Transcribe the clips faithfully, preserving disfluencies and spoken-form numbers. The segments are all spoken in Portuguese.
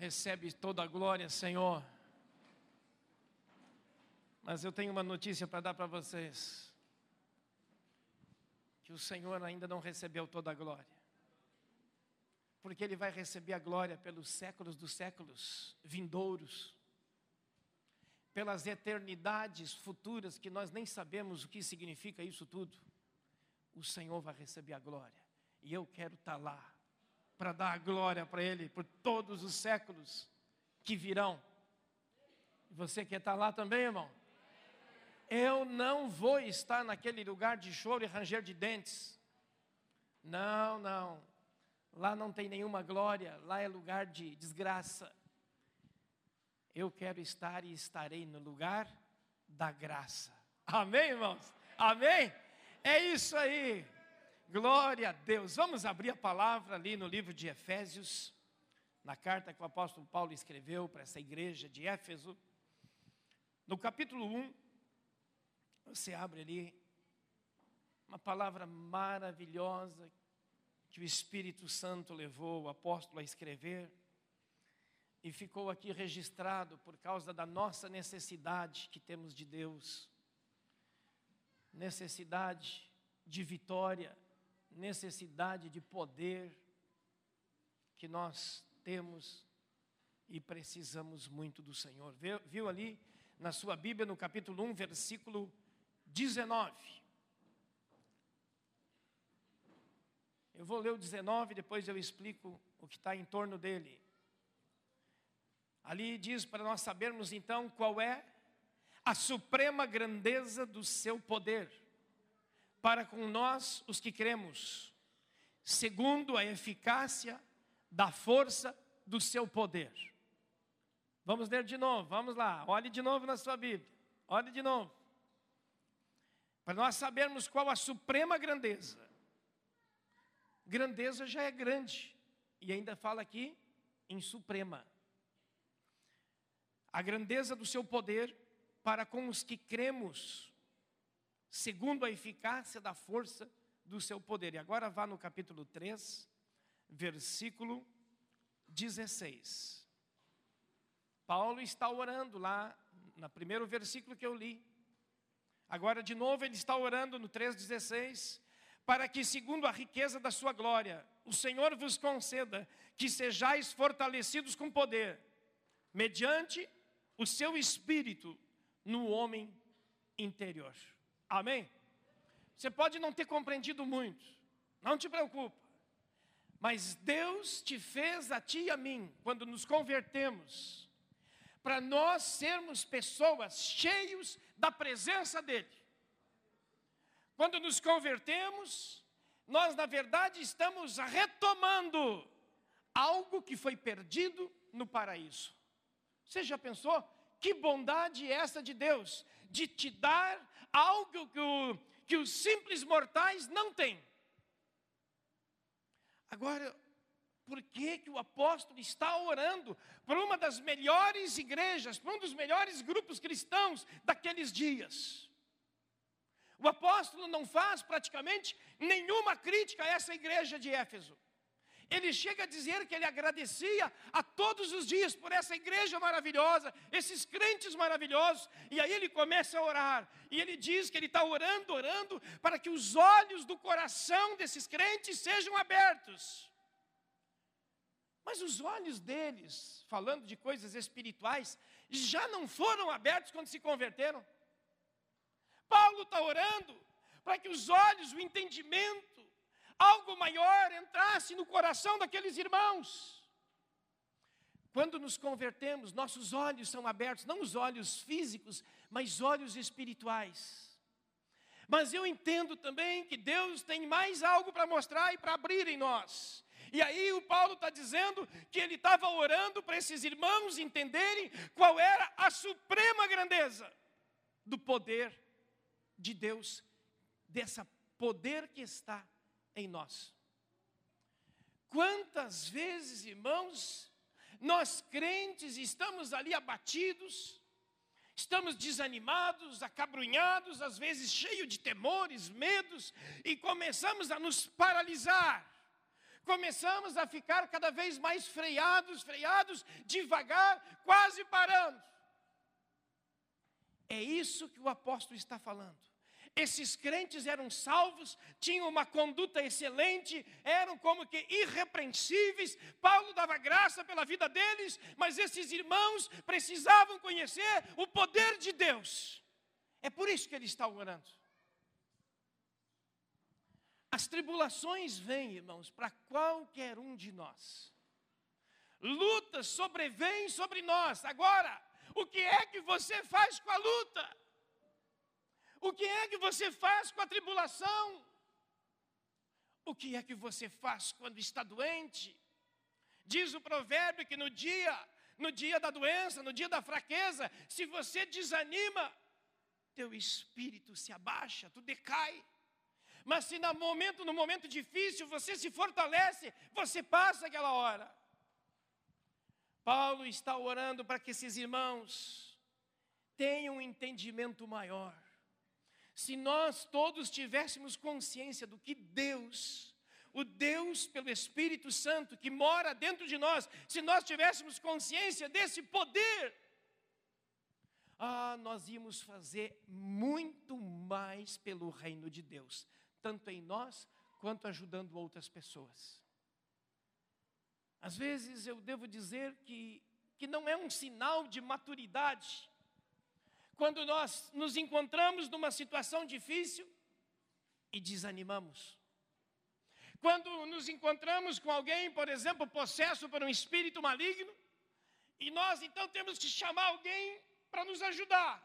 Recebe toda a glória, Senhor. Mas eu tenho uma notícia para dar para vocês. Que o Senhor ainda não recebeu toda a glória. Porque Ele vai receber a glória pelos séculos dos séculos vindouros. Pelas eternidades futuras que nós nem sabemos o que significa isso tudo. O Senhor vai receber a glória. E eu quero estar lá. Para dar a glória para Ele por todos os séculos que virão. Você quer estar lá também, irmão? Eu não vou estar naquele lugar de choro e ranger de dentes. Não, não. Lá não tem nenhuma glória, lá é lugar de desgraça. Eu quero estar e estarei no lugar da graça. Amém, irmãos? Amém? É isso aí. Glória a Deus. Vamos abrir a palavra ali no livro de Efésios, na carta que o apóstolo Paulo escreveu para essa igreja de Éfeso. No capítulo um, você abre ali uma palavra maravilhosa que o Espírito Santo levou o apóstolo a escrever e ficou aqui registrado por causa da nossa necessidade que temos de Deus, necessidade de vitória, necessidade de poder que nós temos e precisamos muito do Senhor. Viu, viu ali na sua Bíblia, no capítulo um, versículo dezenove. Eu vou ler o dezenove, depois eu explico o que está em torno dele. Ali diz para nós sabermos então qual é a suprema grandeza do seu poder para com nós, os que cremos, segundo a eficácia da força do seu poder. Vamos ler de novo, vamos lá, olhe de novo na sua Bíblia, olhe de novo. Para nós sabermos qual a suprema grandeza. Grandeza já é grande, e ainda fala aqui em suprema. A grandeza do seu poder para com os que cremos, segundo a eficácia da força do seu poder. E agora vá no capítulo três, versículo dezesseis. Paulo está orando lá, no primeiro versículo que eu li. Agora de novo ele está orando no três, dezesseis. Para que segundo a riqueza da sua glória, o Senhor vos conceda que sejais fortalecidos com poder, mediante o seu Espírito no homem interior. Amém? Você pode não ter compreendido muito, não te preocupa. Mas Deus te fez a ti e a mim, quando nos convertemos, para nós sermos pessoas cheios da presença dEle. Quando nos convertemos, nós na verdade estamos retomando algo que foi perdido no paraíso. Você já pensou? Que bondade é essa de Deus, de te dar algo que, o, que os simples mortais não têm. Agora, por que que o apóstolo está orando por uma das melhores igrejas, por um dos melhores grupos cristãos daqueles dias? O apóstolo não faz praticamente nenhuma crítica a essa igreja de Éfeso. Ele chega a dizer que ele agradecia a todos os dias por essa igreja maravilhosa, esses crentes maravilhosos. E aí ele começa a orar. E ele diz que ele está orando, orando, para que os olhos do coração desses crentes sejam abertos. Mas os olhos deles, falando de coisas espirituais, já não foram abertos quando se converteram. Paulo está orando para que os olhos, o entendimento, algo maior entrasse no coração daqueles irmãos. Quando nos convertemos, nossos olhos são abertos, não os olhos físicos, mas olhos espirituais. Mas eu entendo também que Deus tem mais algo para mostrar e para abrir em nós. E aí o Paulo está dizendo que ele estava orando para esses irmãos entenderem qual era a suprema grandeza do poder de Deus, desse poder que está em nós. Quantas vezes, irmãos, nós crentes estamos ali abatidos, estamos desanimados, acabrunhados, às vezes cheios de temores, medos, e começamos a nos paralisar. Começamos a ficar cada vez mais freados, freados, devagar, quase parando. É isso que o apóstolo está falando. Esses crentes eram salvos, tinham uma conduta excelente, eram como que irrepreensíveis. Paulo dava graça pela vida deles, mas esses irmãos precisavam conhecer o poder de Deus. É por isso que ele está orando. As tribulações vêm, irmãos, para qualquer um de nós. Lutas sobrevêm sobre nós. Agora, o que é que você faz com a luta? O que é que você faz com a tribulação? O que é que você faz quando está doente? Diz o provérbio que no dia, no dia da doença, no dia da fraqueza, se você desanima, teu espírito se abaixa, tu decai. Mas se no momento, no momento difícil você se fortalece, você passa aquela hora. Paulo está orando para que esses irmãos tenham um entendimento maior. Se nós todos tivéssemos consciência do que Deus, o Deus pelo Espírito Santo que mora dentro de nós, se nós tivéssemos consciência desse poder, ah, nós íamos fazer muito mais pelo reino de Deus, tanto em nós quanto ajudando outras pessoas. Às vezes eu devo dizer que, que não é um sinal de maturidade quando nós nos encontramos numa situação difícil e desanimamos. Quando nos encontramos com alguém, por exemplo, possesso por um espírito maligno, e nós então temos que chamar alguém para nos ajudar.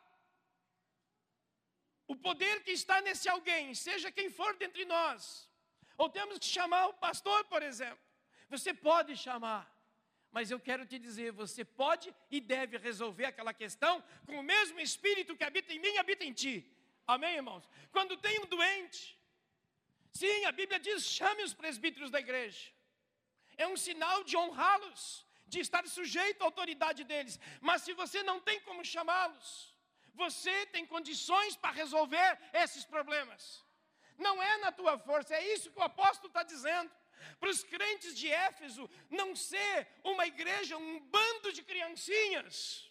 O poder que está nesse alguém, seja quem for dentre nós, ou temos que chamar o pastor, por exemplo. Você pode chamar, mas eu quero te dizer, você pode e deve resolver aquela questão com o mesmo Espírito que habita em mim e habita em ti. Amém, irmãos? Quando tem um doente, sim, a Bíblia diz, chame os presbíteros da igreja. É um sinal de honrá-los, de estar sujeito à autoridade deles. Mas se você não tem como chamá-los, você tem condições para resolver esses problemas. Não é na tua força, é isso que o apóstolo está dizendo. Para os crentes de Éfeso não ser uma igreja, um bando de criancinhas.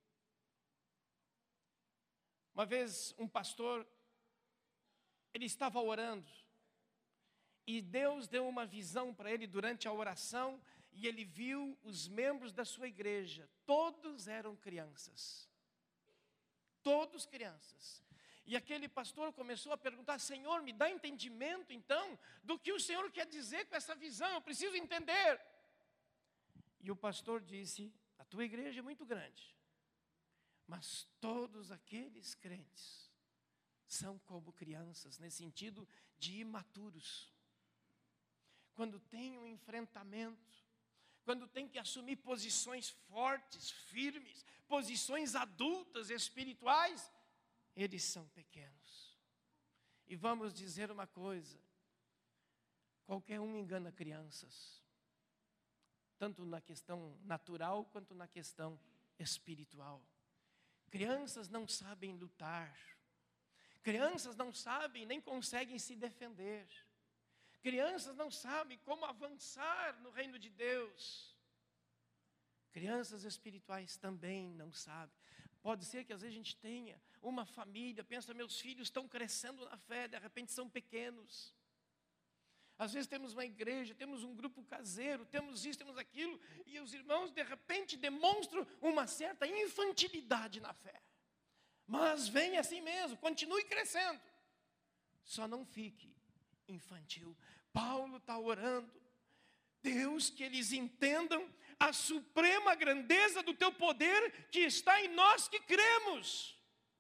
Uma vez um pastor, ele estava orando, e Deus deu uma visão para ele durante a oração, e ele viu os membros da sua igreja, todos eram crianças. Todos crianças. E aquele pastor começou a perguntar, Senhor, me dá entendimento então, do que o Senhor quer dizer com essa visão, eu preciso entender. E o pastor disse, a tua igreja é muito grande, mas todos aqueles crentes são como crianças, nesse sentido de imaturos. Quando tem um enfrentamento, quando tem que assumir posições fortes, firmes, posições adultas, espirituais, eles são pequenos. E vamos dizer uma coisa, qualquer um engana crianças, tanto na questão natural quanto na questão espiritual. Crianças não sabem lutar, crianças não sabem nem conseguem se defender, crianças não sabem como avançar no reino de Deus. Crianças espirituais também não sabem. Pode ser que às vezes a gente tenha uma família, pensa, meus filhos estão crescendo na fé, de repente são pequenos. Às vezes temos uma igreja, temos um grupo caseiro, temos isso, temos aquilo, e os irmãos de repente demonstram uma certa infantilidade na fé. Mas vem assim mesmo, continue crescendo. Só não fique infantil. Paulo está orando, Deus, que eles entendam a suprema grandeza do teu poder que está em nós que cremos.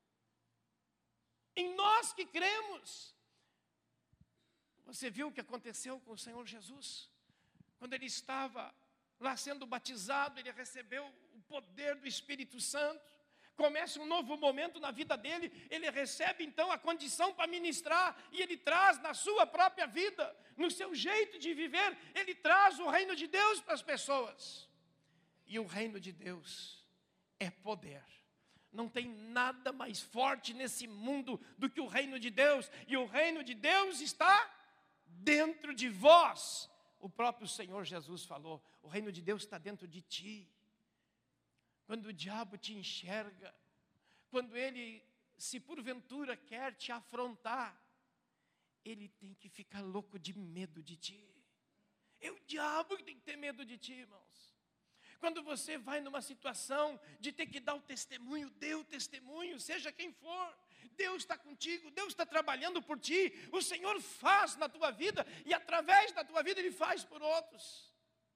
Em nós que cremos. Você viu o que aconteceu com o Senhor Jesus? Quando ele estava lá sendo batizado, ele recebeu o poder do Espírito Santo. Começa um novo momento na vida dele, ele recebe então a condição para ministrar, e ele traz na sua própria vida, no seu jeito de viver, ele traz o reino de Deus para as pessoas. E o reino de Deus é poder. Não tem nada mais forte nesse mundo do que o reino de Deus, e o reino de Deus está dentro de vós, o próprio Senhor Jesus falou: o reino de Deus está dentro de ti. Quando o diabo te enxerga, quando ele, se porventura quer te afrontar, ele tem que ficar louco de medo de ti. É o diabo que tem que ter medo de ti, irmãos. Quando você vai numa situação de ter que dar o testemunho, dê o testemunho, seja quem for. Deus está contigo, Deus está trabalhando por ti. O Senhor faz na tua vida e através da tua vida Ele faz por outros.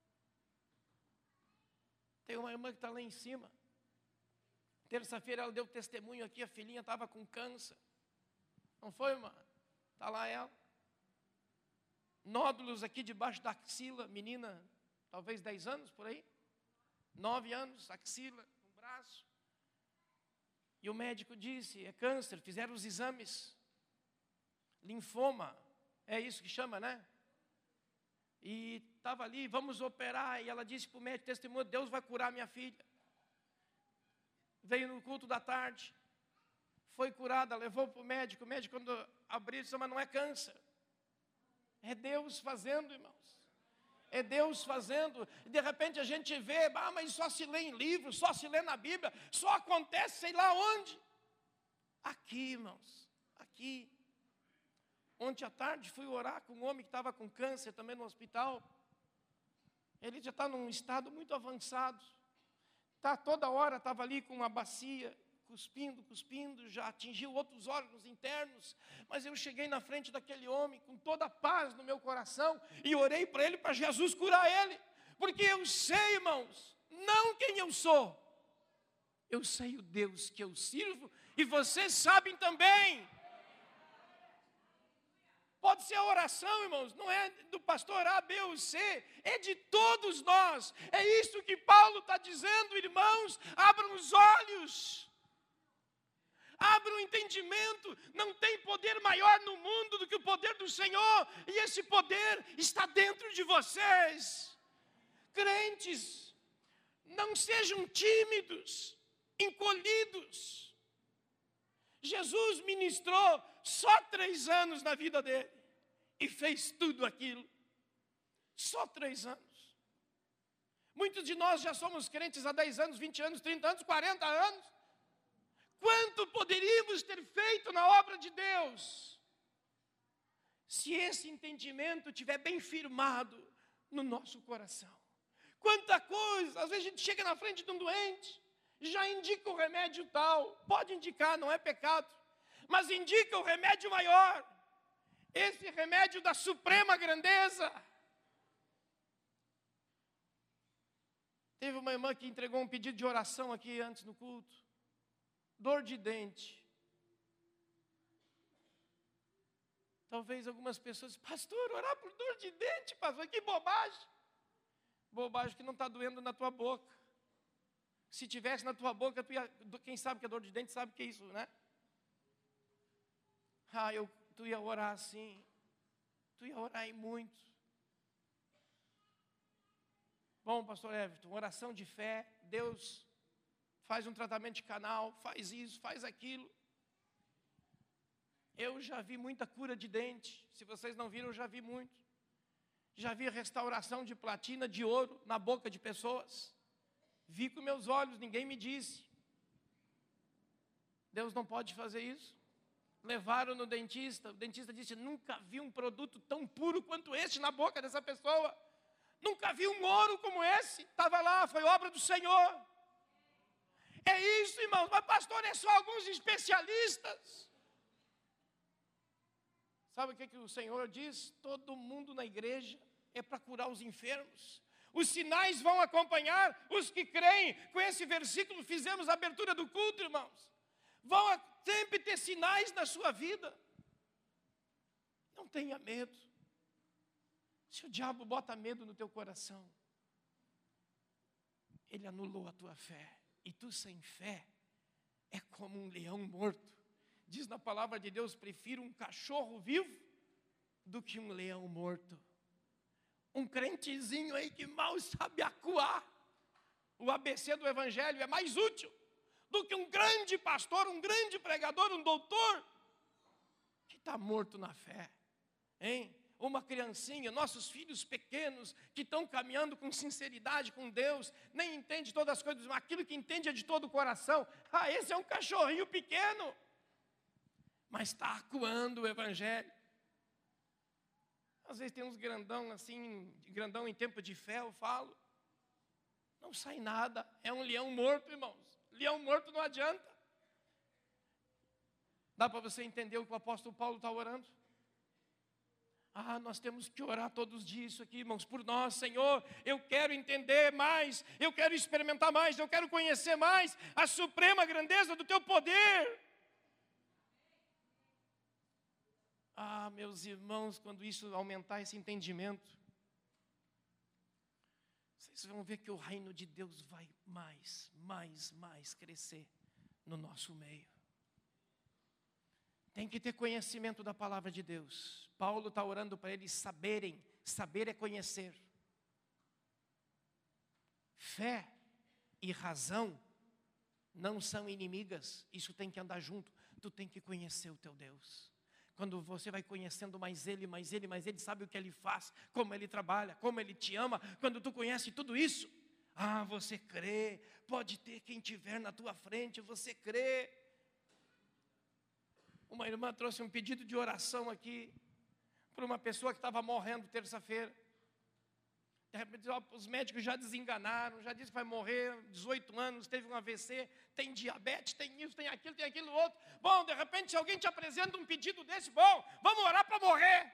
Tem uma irmã que está lá em cima. Terça-feira ela deu testemunho aqui, a filhinha estava com câncer. Não foi, irmã? Está lá ela. Nódulos aqui debaixo da axila, menina, talvez dez anos por aí. Nove anos, axila, no braço. E o médico disse: é câncer. Fizeram os exames. Linfoma, é isso que chama, né? E estava ali, vamos operar. E ela disse para o médico, testemunho: Deus vai curar minha filha. Veio no culto da tarde. Foi curada, levou para o médico. O médico, quando abriu, disse: mas não é câncer. É Deus fazendo, irmãos. É Deus fazendo. E de repente a gente vê: ah, mas só se lê em livro, só se lê na Bíblia, só acontece sei lá onde. Aqui, irmãos, aqui. Ontem à tarde fui orar com um homem que estava com câncer também no hospital. Ele já está num estado muito avançado. Tá, toda hora estava ali com uma bacia, cuspindo, cuspindo, já atingiu outros órgãos internos. Mas eu cheguei na frente daquele homem com toda a paz no meu coração e orei para ele, para Jesus curar ele. Porque eu sei, irmãos, não quem eu sou. Eu sei o Deus que eu sirvo e vocês sabem também. Pode ser a oração, irmãos, não é do pastor A, B ou C, é de todos nós. É isso que Paulo está dizendo, irmãos, abram os olhos. Abra o entendimento, não tem poder maior no mundo do que o poder do Senhor, e esse poder está dentro de vocês. Crentes, não sejam tímidos, encolhidos. Jesus ministrou só três anos na vida dele, e fez tudo aquilo, só três anos. Muitos de nós já somos crentes há dez anos, vinte anos, trinta anos, quarenta anos. Quanto poderíamos ter feito na obra de Deus, se esse entendimento estiver bem firmado no nosso coração? Quanta coisa, às vezes a gente chega na frente de um doente, já indica o remédio tal, pode indicar, não é pecado, mas indica o remédio maior, esse remédio da suprema grandeza. Teve uma irmã que entregou um pedido de oração aqui antes no culto. Dor de dente. Talvez algumas pessoas: pastor, orar por dor de dente, pastor, que bobagem. Bobagem que não está doendo na tua boca. Se tivesse na tua boca, tu ia, quem sabe que é dor de dente sabe que é isso, né? Ah, eu, tu ia orar assim. Tu ia orar e muito. Bom, pastor Everton, oração de fé, Deus faz um tratamento de canal, faz isso, faz aquilo. Eu já vi muita cura de dente. Se vocês não viram, eu já vi muito. Já vi restauração de platina, de ouro na boca de pessoas. Vi com meus olhos, ninguém me disse. Deus não pode fazer isso. Levaram no dentista, o dentista disse: nunca vi um produto tão puro quanto este na boca dessa pessoa. Nunca vi um ouro como esse. Estava lá, foi obra do Senhor. É isso, irmãos, mas pastor, é só alguns especialistas. Sabe o que, que o Senhor diz? Todo mundo na igreja é para curar os enfermos. Os sinais vão acompanhar os que creem. Com esse versículo fizemos a abertura do culto, irmãos. Vão sempre ter sinais na sua vida. Não tenha medo. Se o diabo bota medo no teu coração, ele anulou a tua fé. E tu sem fé é como um leão morto. Diz na palavra de Deus: prefiro um cachorro vivo do que um leão morto. Um crentezinho aí que mal sabe acuar. O A B C do Evangelho é mais útil do que um grande pastor, um grande pregador, um doutor que está morto na fé. Hein? uma criancinha, nossos filhos pequenos, que estão caminhando com sinceridade com Deus, nem entende todas as coisas, mas aquilo que entende é de todo o coração. Ah, esse é um cachorrinho pequeno, mas está acuando o Evangelho. Às vezes tem uns grandão assim, grandão em tempo de fé, eu falo, não sai nada, é um leão morto, irmãos. Leão morto não adianta. Dá para você entender o que o apóstolo Paulo está orando? Ah, nós temos que orar todos os dias isso aqui, irmãos, por nós, Senhor. Eu quero entender mais, eu quero experimentar mais, eu quero conhecer mais a suprema grandeza do teu poder. Ah, meus irmãos, quando isso aumentar esse entendimento, vocês vão ver que o reino de Deus vai mais, mais, mais crescer no nosso meio. Tem que ter conhecimento da palavra de Deus. Paulo está orando para eles saberem, saber é conhecer. Fé e razão não são inimigas, isso tem que andar junto. Tu tem que conhecer o teu Deus. Quando você vai conhecendo mais Ele, mais Ele, mais Ele, sabe o que Ele faz, como Ele trabalha, como Ele te ama. Quando tu conhece tudo isso, ah, você crê, pode ter quem tiver na tua frente, você crê. Uma irmã trouxe um pedido de oração aqui, para uma pessoa que estava morrendo terça-feira. De repente, ó, os médicos já desenganaram, já disse que vai morrer, dezoito anos, teve um A V C, tem diabetes, tem isso, tem aquilo, tem aquilo outro. Bom, de repente, se alguém te apresenta um pedido desse, bom, vamos orar para morrer.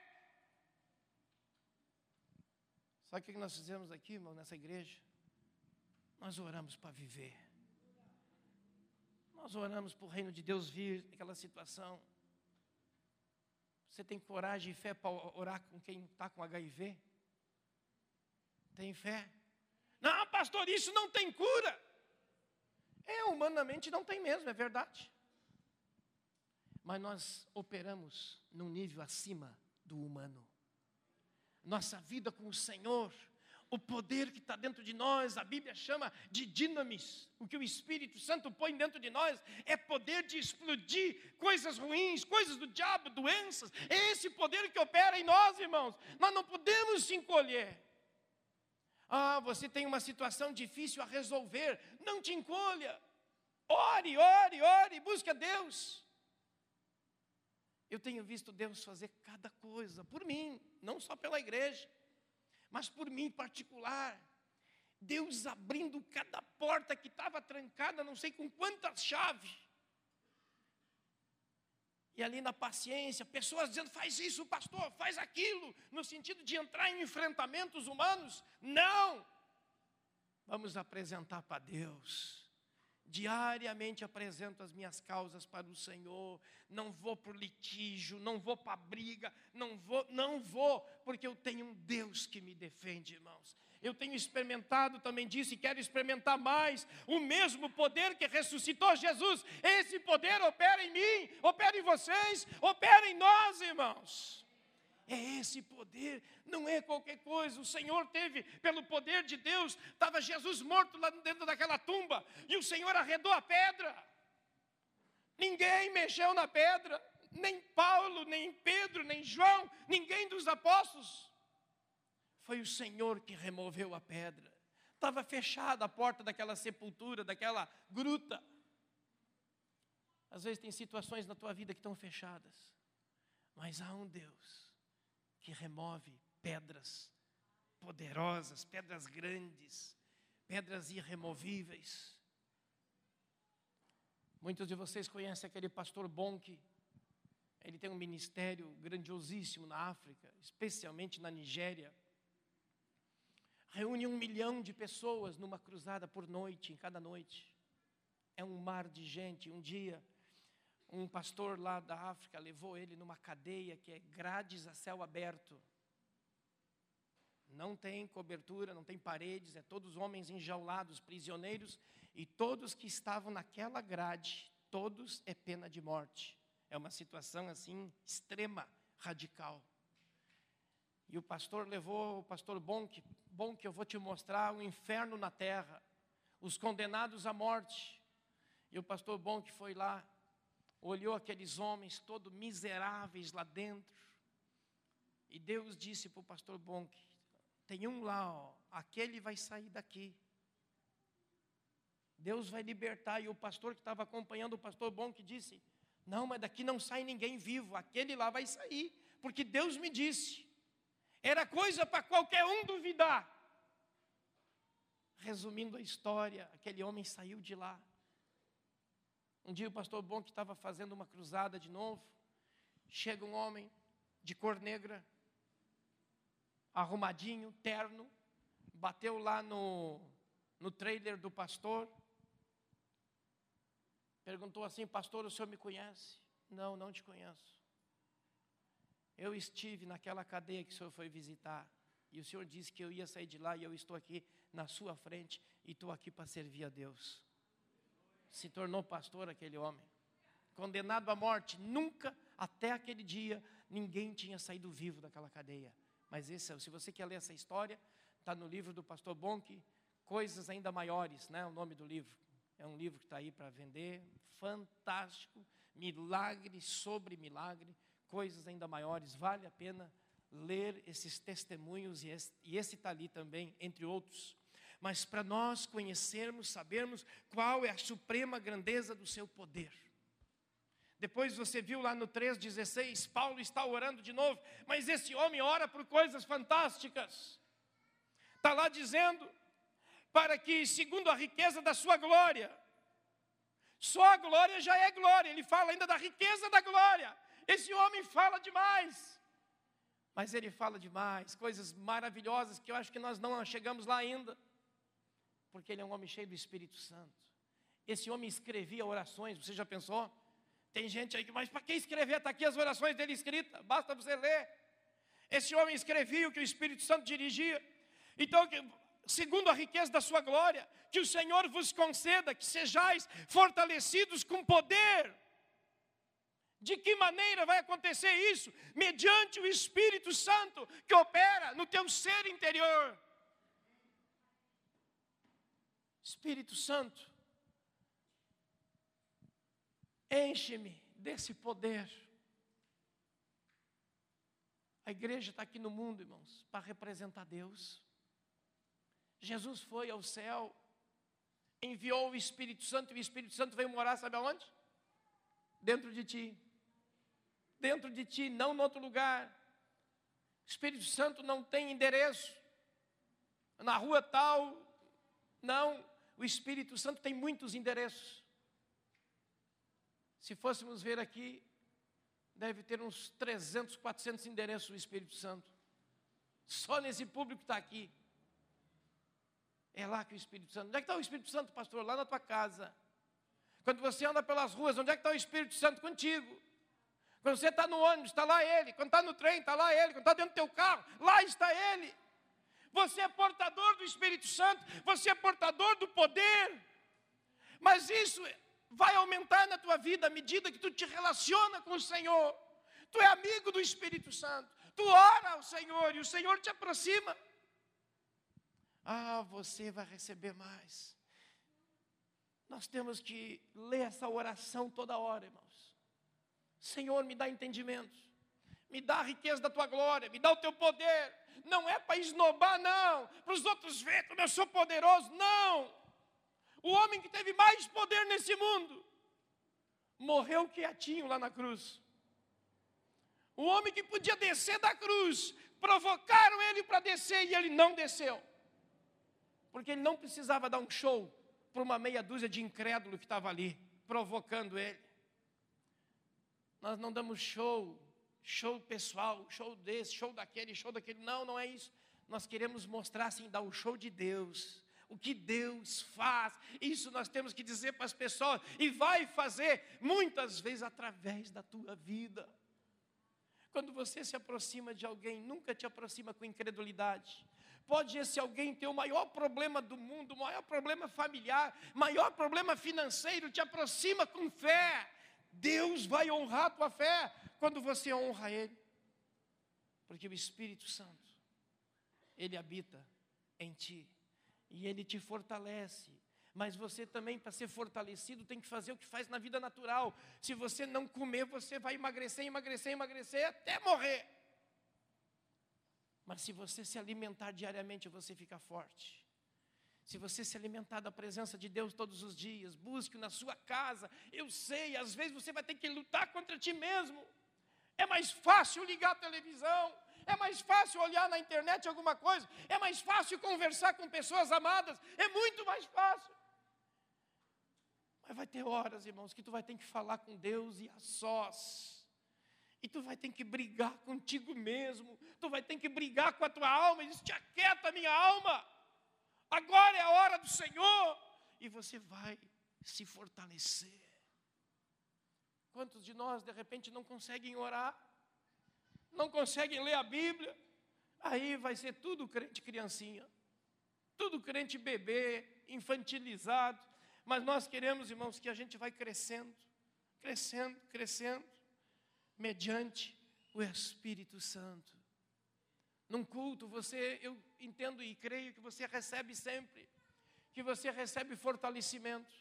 Sabe o que nós fizemos aqui, irmão, nessa igreja? Nós oramos para viver. Nós oramos para o reino de Deus vir naquela situação. Você tem coragem e fé para orar com quem está com H I V? Tem fé? Não, pastor, isso não tem cura. É, humanamente não tem mesmo, é verdade. Mas nós operamos num nível acima do humano. Nossa vida com o Senhor, o poder que está dentro de nós, a Bíblia chama de dinamis. O que o Espírito Santo põe dentro de nós é poder de explodir coisas ruins, coisas do diabo, doenças. É esse poder que opera em nós, irmãos. Nós não podemos se encolher. Ah, você tem uma situação difícil a resolver, não te encolha. Ore, ore, ore, busque a Deus. Eu tenho visto Deus fazer cada coisa por mim, não só pela igreja, mas por mim em particular. Deus abrindo cada porta que estava trancada, não sei com quantas chaves. E ali na paciência, pessoas dizendo, faz isso, pastor, faz aquilo, no sentido de entrar em enfrentamentos humanos. Não! Vamos apresentar para Deus. Diariamente apresento as minhas causas para o Senhor. Não vou para o litígio, não vou para a briga, não vou, não vou, porque eu tenho um Deus que me defende, irmãos. Eu tenho experimentado também disso e quero experimentar mais. O mesmo poder que ressuscitou Jesus, esse poder opera em mim, opera em vocês, opera em nós, irmãos. É esse poder, não é qualquer coisa. O Senhor teve, pelo poder de Deus, estava Jesus morto lá dentro daquela tumba, e o Senhor arredou a pedra. Ninguém mexeu na pedra, nem Paulo, nem Pedro, nem João, ninguém dos apóstolos. Foi o Senhor que removeu a pedra. Estava fechada a porta daquela sepultura, daquela gruta. Às vezes tem situações na tua vida que estão fechadas, mas há um Deus que remove pedras poderosas, pedras grandes, pedras irremovíveis. Muitos de vocês conhecem aquele pastor Bonk. Ele tem um ministério grandiosíssimo na África, especialmente na Nigéria. Reúne um milhão de pessoas numa cruzada por noite, em cada noite. É um mar de gente. Um dia, um pastor lá da África levou ele numa cadeia que é grades a céu aberto. Não tem cobertura, não tem paredes, é todos homens enjaulados, prisioneiros, e todos que estavam naquela grade, todos é pena de morte. É uma situação assim, extrema, radical. E o pastor levou, o pastor Bonk, Bonk, eu vou te mostrar o inferno na terra, os condenados à morte. E o pastor Bonk foi lá, olhou aqueles homens todos miseráveis lá dentro, E Deus disse para o pastor Bonk, tem um lá, ó, aquele vai sair daqui. Deus vai libertar. E o pastor que estava acompanhando o pastor Bonk disse, não, mas daqui não sai ninguém vivo, aquele lá vai sair, porque Deus me disse. Era coisa para qualquer um duvidar. Resumindo a história, aquele homem saiu de lá. Um dia o pastor Bonk estava fazendo uma cruzada de novo. Chega um homem de cor negra, arrumadinho, terno, bateu lá no, no trailer do pastor. Perguntou assim, pastor, o senhor me conhece? Não, não te conheço. Eu estive naquela cadeia que o senhor foi visitar. E o senhor disse que eu ia sair de lá e eu estou aqui na sua frente e estou aqui para servir a Deus. Se tornou pastor aquele homem. Condenado à morte. Nunca, até aquele dia, ninguém tinha saído vivo daquela cadeia. Mas esse, se você quer ler essa história, está no livro do pastor Bonk, Coisas Ainda Maiores, né, o nome do livro. É um livro que está aí para vender, fantástico, milagre sobre milagre, coisas ainda maiores. Vale a pena ler esses testemunhos, e esse está ali também, entre outros. Mas para nós conhecermos, sabermos qual é a suprema grandeza do seu poder. Depois você viu lá no três dezesseis, Paulo está orando de novo, mas esse homem ora por coisas fantásticas. Está lá dizendo, para que segundo a riqueza da sua glória, só a glória já é glória, ele fala ainda da riqueza da glória. Esse homem fala demais, mas ele fala demais, coisas maravilhosas que eu acho que nós não chegamos lá ainda, porque ele é um homem cheio do Espírito Santo. Esse homem escrevia orações, você já pensou? Tem gente aí que, mas para que escrever? Está aqui as orações dele escritas, basta você ler. Esse homem escrevia o que o Espírito Santo dirigia. Então, segundo a riqueza da sua glória, que o Senhor vos conceda que sejais fortalecidos com poder. De que maneira vai acontecer isso? Mediante o Espírito Santo que opera no teu ser interior. Espírito Santo, enche-me desse poder. A igreja está aqui no mundo, irmãos, para representar Deus. Jesus foi ao céu, enviou o Espírito Santo, e o Espírito Santo veio morar, sabe aonde? Dentro de ti. Dentro de ti, não em outro lugar. O Espírito Santo não tem endereço. Na rua tal, não. O Espírito Santo tem muitos endereços. Se fôssemos ver aqui, deve ter uns trezentos, quatrocentos endereços do Espírito Santo. Só nesse público que está aqui. É lá que o Espírito Santo... Onde é que está o Espírito Santo, pastor? Lá na tua casa. Quando você anda pelas ruas, onde é que está o Espírito Santo? Contigo. Quando você está no ônibus, está lá ele. Quando está no trem, está lá ele. Quando está dentro do teu carro, lá está ele. Você é portador do Espírito Santo. Você é portador do poder. Mas isso vai aumentar na tua vida à medida que tu te relaciona com o Senhor. Tu é amigo do Espírito Santo. Tu ora ao Senhor e o Senhor te aproxima. Ah, você vai receber mais. Nós temos que ler essa oração toda hora, irmãos. Senhor, me dá entendimento. Me dá a riqueza da tua glória. Me dá o teu poder. Não é para esnobar, não. Para os outros verem como eu sou poderoso. Não. O homem que teve mais poder nesse mundo morreu quietinho lá na cruz. O homem que podia descer da cruz, provocaram ele para descer e ele não desceu. Porque ele não precisava dar um show para uma meia dúzia de incrédulo que estava ali, provocando ele. Nós não damos show, show pessoal, show desse, show daquele, show daquele. Não, não é isso. Nós queremos mostrar assim, dar o show de Deus. O que Deus faz. Isso nós temos que dizer para as pessoas. E vai fazer muitas vezes através da tua vida. Quando você se aproxima de alguém, nunca te aproxima com incredulidade. Pode esse alguém ter o maior problema do mundo, o maior problema familiar, maior problema financeiro, te aproxima com fé. Deus vai honrar a tua fé quando você honra Ele. Porque o Espírito Santo, Ele habita em ti e Ele te fortalece. Mas você também, para ser fortalecido, tem que fazer o que faz na vida natural. Se você não comer, você vai emagrecer, emagrecer, emagrecer, até morrer. Mas se você se alimentar diariamente, você fica forte. Se você se alimentar da presença de Deus todos os dias, busque na sua casa. Eu sei, às vezes você vai ter que lutar contra ti mesmo. É mais fácil ligar a televisão, é mais fácil olhar na internet alguma coisa, é mais fácil conversar com pessoas amadas, é muito mais fácil. Mas vai ter horas, irmãos, que tu vai ter que falar com Deus e a sós. E tu vai ter que brigar contigo mesmo, tu vai ter que brigar com a tua alma, e diz, te aquieta minha alma, agora é a hora do Senhor, e você vai se fortalecer. Quantos de nós, de repente, não conseguem orar, não conseguem ler a Bíblia, aí vai ser tudo crente criancinha, tudo crente bebê, infantilizado, mas nós queremos, irmãos, que a gente vai crescendo, crescendo, crescendo, mediante o Espírito Santo. Num culto, você, eu entendo e creio que você recebe sempre, que você recebe fortalecimento,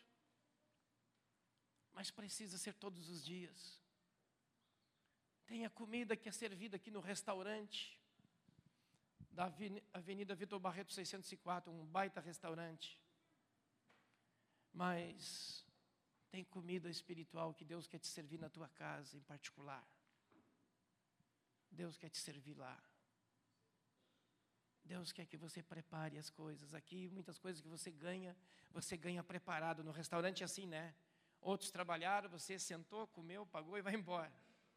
mas precisa ser todos os dias. Tem a comida que é servida aqui no restaurante, da Avenida Vitor Barreto seiscentos e quatro, um baita restaurante, mas tem comida espiritual que Deus quer te servir na tua casa em particular. Deus quer te servir lá. Deus quer que você prepare as coisas. Aqui, muitas coisas que você ganha, você ganha preparado. No restaurante é assim, né? Outros trabalharam, você sentou, comeu, pagou e vai embora.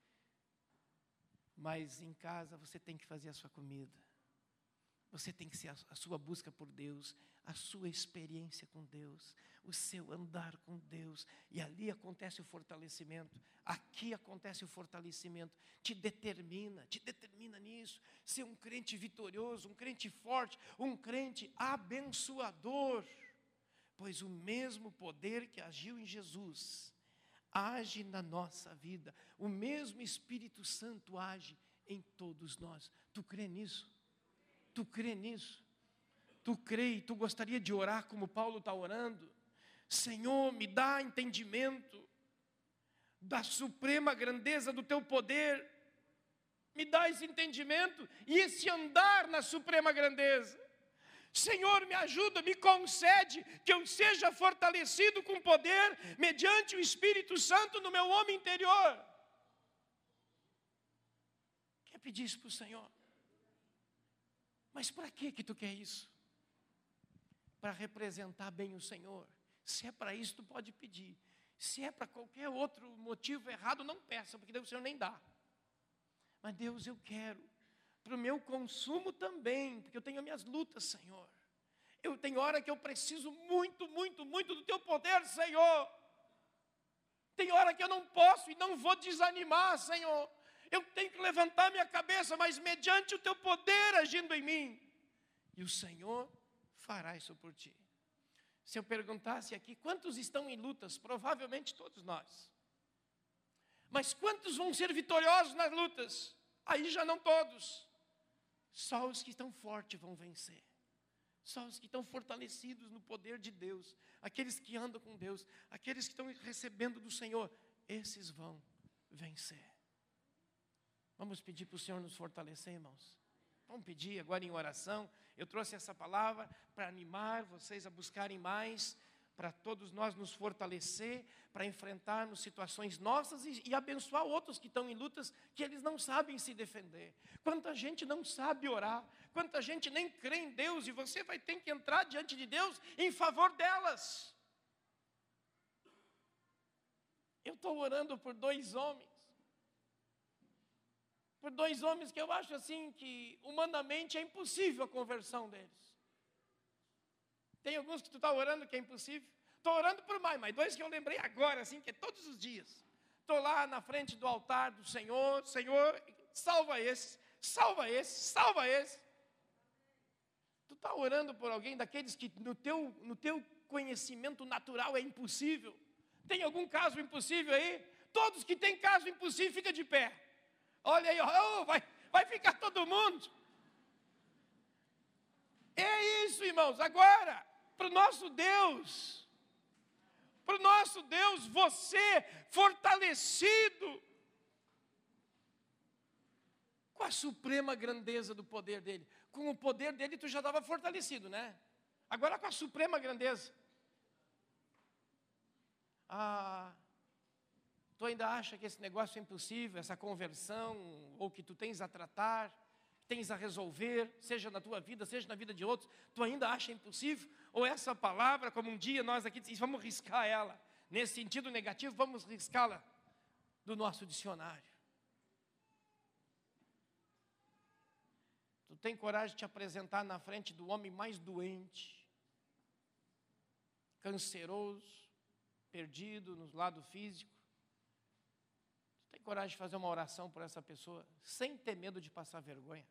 Mas em casa você tem que fazer a sua comida. Você tem que ser a, a sua busca por Deus, a sua experiência com Deus, o seu andar com Deus. E ali acontece o fortalecimento. Aqui acontece o fortalecimento. Te determina, te determina nisso. Ser um crente vitorioso, um crente forte, um crente abençoador. Pois o mesmo poder que agiu em Jesus age na nossa vida. O mesmo Espírito Santo age em todos nós. Tu crê nisso? Tu crê nisso? Tu crê e tu gostaria de orar como Paulo está orando? Senhor, me dá entendimento da suprema grandeza do teu poder. Me dá esse entendimento e esse andar na suprema grandeza. Senhor, me ajuda, me concede que eu seja fortalecido com poder mediante o Espírito Santo no meu homem interior. Quer pedir isso para o Senhor? Mas para que que tu quer isso? Para representar bem o Senhor. Se é para isso, tu pode pedir. Se é para qualquer outro motivo errado, não peça, porque Deus, o Senhor nem dá. Mas Deus, eu quero, para o meu consumo também, porque eu tenho as minhas lutas, Senhor. Eu tenho hora que eu preciso muito, muito, muito do teu poder, Senhor. Tem hora que eu não posso e não vou desanimar, Senhor. Eu tenho que levantar minha cabeça, mas mediante o teu poder agindo em mim. E o Senhor fará isso por ti. Se eu perguntasse aqui, quantos estão em lutas? Provavelmente todos nós. Mas quantos vão ser vitoriosos nas lutas? Aí já não todos. Só os que estão fortes vão vencer. Só os que estão fortalecidos no poder de Deus. Aqueles que andam com Deus. Aqueles que estão recebendo do Senhor. Esses vão vencer. Vamos pedir para o Senhor nos fortalecer, irmãos? Vamos pedir agora em oração. Eu trouxe essa palavra para animar vocês a buscarem mais, para todos nós nos fortalecer, para enfrentarmos situações nossas e, e abençoar outros que estão em lutas que eles não sabem se defender. Quanta gente não sabe orar, quanta gente nem crê em Deus, e você vai ter que entrar diante de Deus em favor delas. Eu estou orando por dois homens, por dois homens que eu acho assim que humanamente é impossível a conversão deles. Tem alguns que tu está orando que é impossível. Estou orando por mais, mas dois que eu lembrei agora, assim, que é todos os dias. Estou lá na frente do altar do Senhor, Senhor, salva esse, salva esse, salva esse. Tu está orando por alguém daqueles que no teu, no teu conhecimento natural é impossível. Tem algum caso impossível aí? Todos que têm caso impossível, fica de pé. Olha aí, oh, vai, vai ficar todo mundo. É isso, irmãos. Agora, para o nosso Deus, para o nosso Deus, você fortalecido, com a suprema grandeza do poder dele. Com o poder dele tu já estava fortalecido, né? Agora com a suprema grandeza. Ah, tu ainda acha que esse negócio é impossível, essa conversão, ou que tu tens a tratar, tens a resolver, seja na tua vida, seja na vida de outros, tu ainda acha impossível? Ou essa palavra, como um dia nós aqui dizemos, vamos riscar ela, nesse sentido negativo, vamos riscá-la do nosso dicionário. Tu tem coragem de te apresentar na frente do homem mais doente, canceroso, perdido no lado físico? Tu tem coragem de fazer uma oração por essa pessoa, sem ter medo de passar vergonha?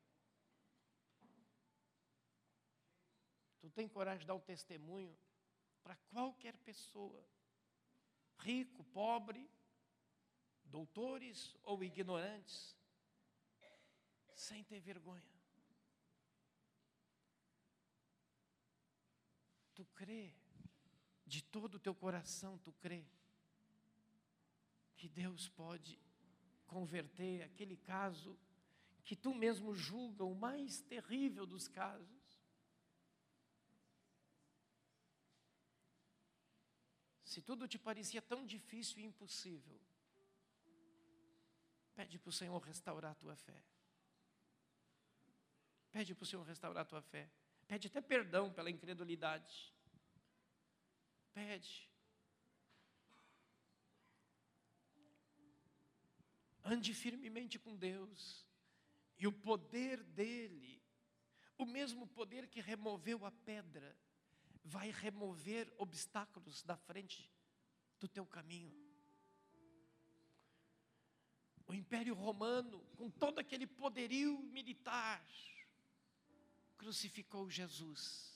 Tu tem coragem de dar um testemunho para qualquer pessoa, rico, pobre, doutores ou ignorantes, sem ter vergonha? Tu crê, de todo o teu coração tu crê, que Deus pode converter aquele caso que tu mesmo julga o mais terrível dos casos? Se tudo te parecia tão difícil e impossível, pede para o Senhor restaurar a tua fé. Pede para o Senhor restaurar a tua fé. Pede até perdão pela incredulidade. Pede. Ande firmemente com Deus. E o poder dele, o mesmo poder que removeu a pedra, vai remover obstáculos da frente do teu caminho. O Império Romano, com todo aquele poderio militar, crucificou Jesus.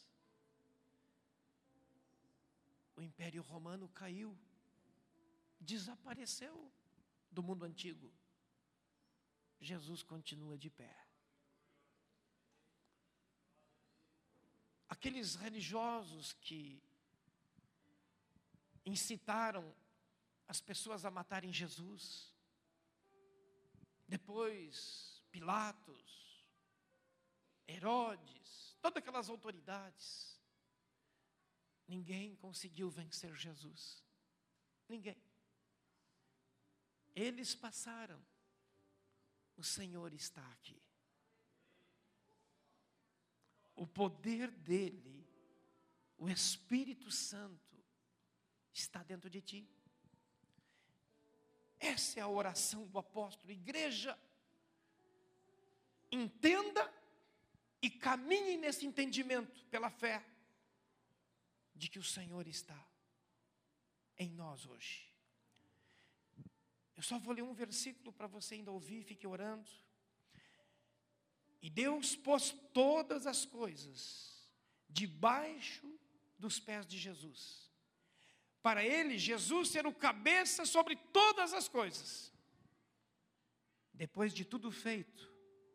O Império Romano caiu, desapareceu do mundo antigo. Jesus continua de pé. Aqueles religiosos que incitaram as pessoas a matarem Jesus, depois Pilatos, Herodes, todas aquelas autoridades, ninguém conseguiu vencer Jesus. Ninguém. Eles passaram. O Senhor está aqui. O poder dele, o Espírito Santo, está dentro de ti. Essa é a oração do apóstolo. Igreja, entenda e caminhe nesse entendimento pela fé de que o Senhor está em nós hoje. Eu só vou ler um versículo para você ainda ouvir, fique orando. E Deus pôs todas as coisas debaixo dos pés de Jesus. Para ele, Jesus ser o cabeça sobre todas as coisas. Depois de tudo feito,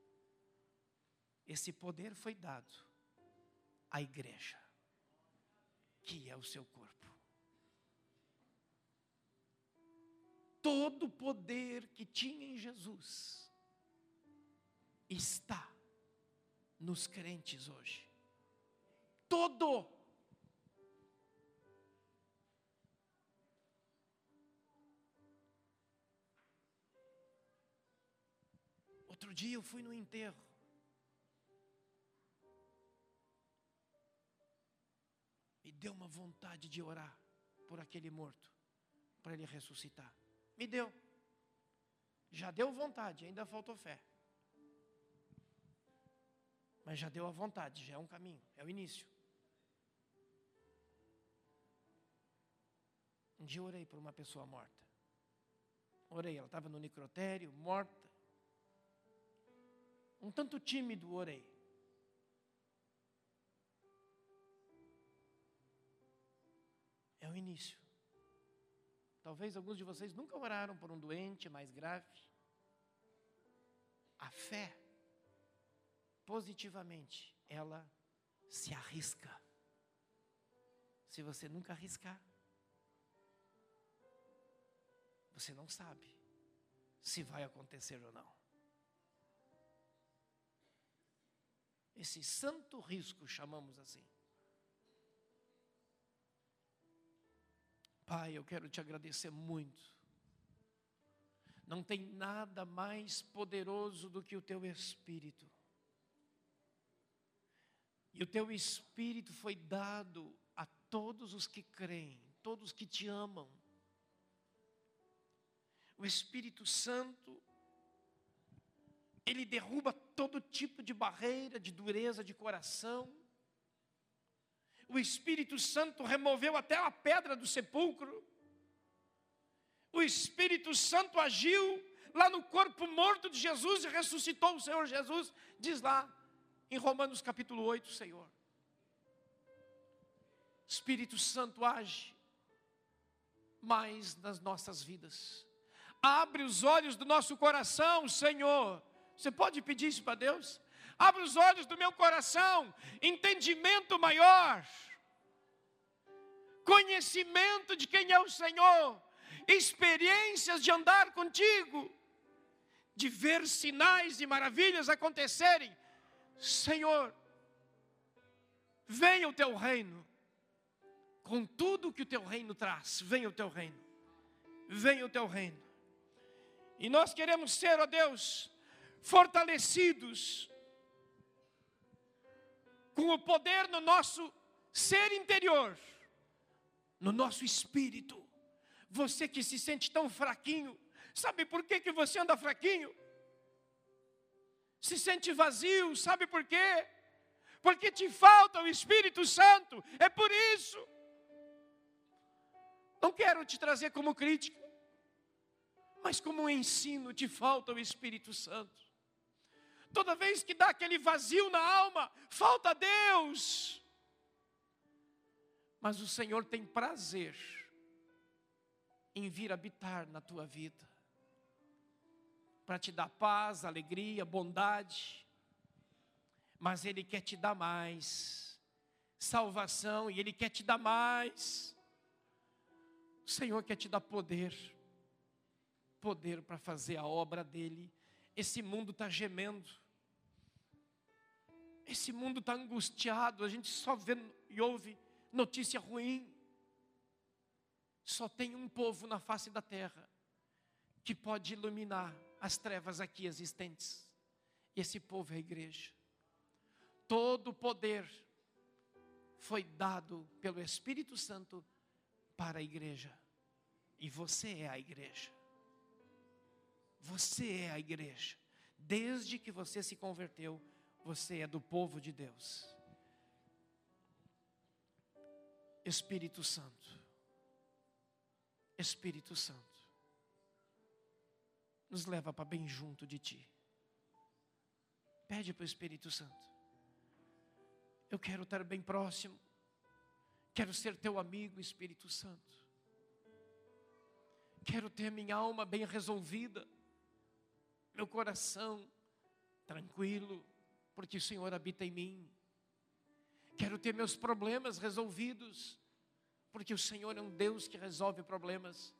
esse poder foi dado à igreja, que é o seu corpo. Todo o poder que tinha em Jesus está nos crentes hoje. Todo. Outro dia eu fui no enterro. Me deu uma vontade de orar por aquele morto, para ele ressuscitar. Me deu. Já deu vontade, ainda faltou fé. Mas já deu a vontade, já é um caminho, é o início. Um dia eu orei por uma pessoa morta. Orei, ela estava no necrotério, morta. Um tanto tímido orei. É o início. Talvez alguns de vocês nunca oraram por um doente mais grave. A fé, positivamente, ela se arrisca. Se você nunca arriscar, você não sabe se vai acontecer ou não. esse santo risco, chamamos assim. Pai, eu quero te agradecer muito. Não tem nada mais poderoso do que o teu Espírito. E o teu Espírito foi dado a todos os que creem, todos que te amam. O Espírito Santo, ele derruba todo tipo de barreira, de dureza de coração. O Espírito Santo removeu até a pedra do sepulcro. O Espírito Santo agiu lá no corpo morto de Jesus e ressuscitou o Senhor Jesus, diz lá em Romanos capítulo oito, Senhor. Espírito Santo age mais nas nossas vidas. Abre os olhos do nosso coração, Senhor. Você pode pedir isso para Deus? Abre os olhos do meu coração, entendimento maior, conhecimento de quem é o Senhor, experiências de andar contigo, de ver sinais e maravilhas acontecerem. Senhor, venha o teu reino, com tudo que o teu reino traz. Venha o teu reino, venha o teu reino. E nós queremos ser, ó Deus, fortalecidos com o poder no nosso ser interior, no nosso espírito. Você que se sente tão fraquinho, sabe por que que você anda fraquinho? Se sente vazio, sabe por quê? Porque te falta o Espírito Santo, é por isso. Não quero te trazer como crítica, mas como um ensino, te falta o Espírito Santo. Toda vez que dá aquele vazio na alma, falta Deus. Mas o Senhor tem prazer em vir habitar na tua vida, para te dar paz, alegria, bondade. Mas Ele quer te dar mais salvação, e Ele quer te dar mais. O Senhor quer te dar poder, poder para fazer a obra dEle. Esse mundo está gemendo, esse mundo está angustiado, a gente só vê e ouve notícia ruim. Só tem um povo na face da terra que pode iluminar as trevas aqui existentes. Esse povo é a igreja. Todo o poder foi dado pelo Espírito Santo para a igreja. E você é a igreja. Você é a igreja. Desde que você se converteu, você é do povo de Deus. Espírito Santo. Espírito Santo, nos leva para bem junto de Ti. Pede para o Espírito Santo. Eu quero estar bem próximo. Quero ser Teu amigo, Espírito Santo. Quero ter minha alma bem resolvida, meu coração tranquilo, porque o Senhor habita em mim. Quero ter meus problemas resolvidos, porque o Senhor é um Deus que resolve problemas.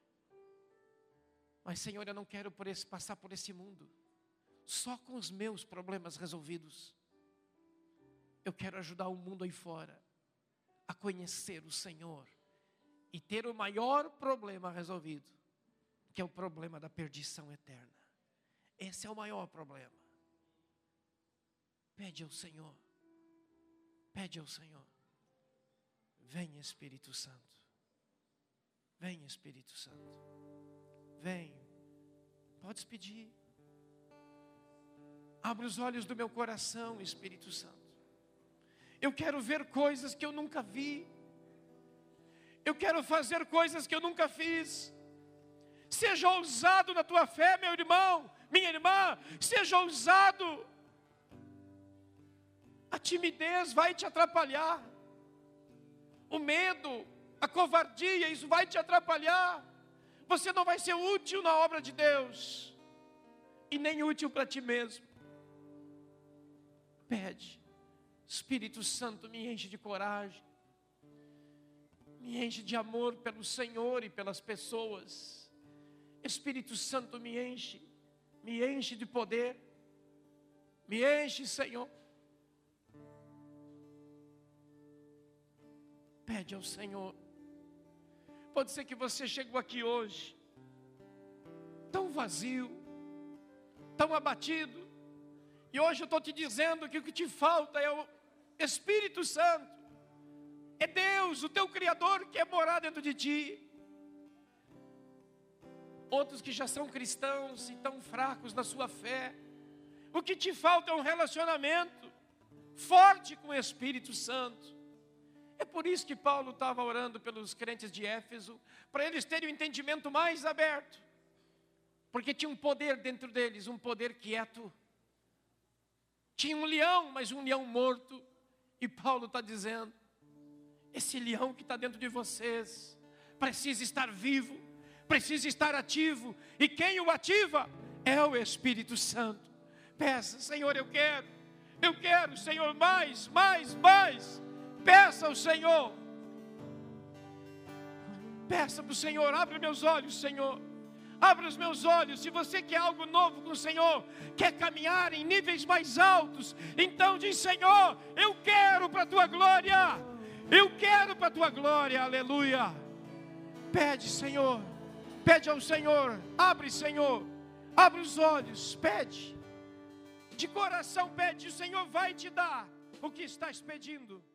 Mas, Senhor, eu não quero por esse, passar por esse mundo só com os meus problemas resolvidos. Eu quero ajudar o mundo aí fora a conhecer o Senhor e ter o maior problema resolvido, que é o problema da perdição eterna. Esse é o maior problema. Pede ao Senhor, pede ao Senhor. Vem, Espírito Santo. Vem, Espírito Santo. Vem. Podes pedir. Abre os olhos do meu coração, Espírito Santo. Eu quero ver coisas que eu nunca vi. Eu quero fazer coisas que eu nunca fiz. Seja ousado na tua fé, meu irmão, minha irmã. Seja ousado. A timidez vai te atrapalhar. O medo, a covardia, isso vai te atrapalhar. Você não vai ser útil na obra de Deus. E nem útil para ti mesmo. Pede. Espírito Santo, me enche de coragem. Me enche de amor pelo Senhor e pelas pessoas. Espírito Santo, me enche. Me enche de poder. Me enche, Senhor. Pede ao Senhor. Pode ser que você chegou aqui hoje tão vazio, tão abatido, e hoje eu estou te dizendo que o que te falta é o Espírito Santo, é Deus, o teu Criador, que é morar dentro de ti. Outros que já são cristãos e tão fracos na sua fé, o que te falta é um relacionamento forte com o Espírito Santo. É por isso que Paulo estava orando pelos crentes de Éfeso, para eles terem o entendimento mais aberto, porque tinha um poder dentro deles, um poder quieto. Tinha um leão, mas um leão morto, e Paulo está dizendo, esse leão que está dentro de vocês, precisa estar vivo, precisa estar ativo, e quem o ativa é o Espírito Santo. Peça, Senhor, eu quero, eu quero, Senhor, mais, mais, mais. Peça ao Senhor, peça para o Senhor, abre meus olhos, Senhor, abre os meus olhos. Se você quer algo novo com o Senhor, quer caminhar em níveis mais altos, então diz, Senhor, eu quero para a tua glória, eu quero para a tua glória, aleluia. Pede, Senhor, pede ao Senhor, abre, Senhor, abre os olhos, pede, de coração pede, o Senhor vai te dar o que estás pedindo.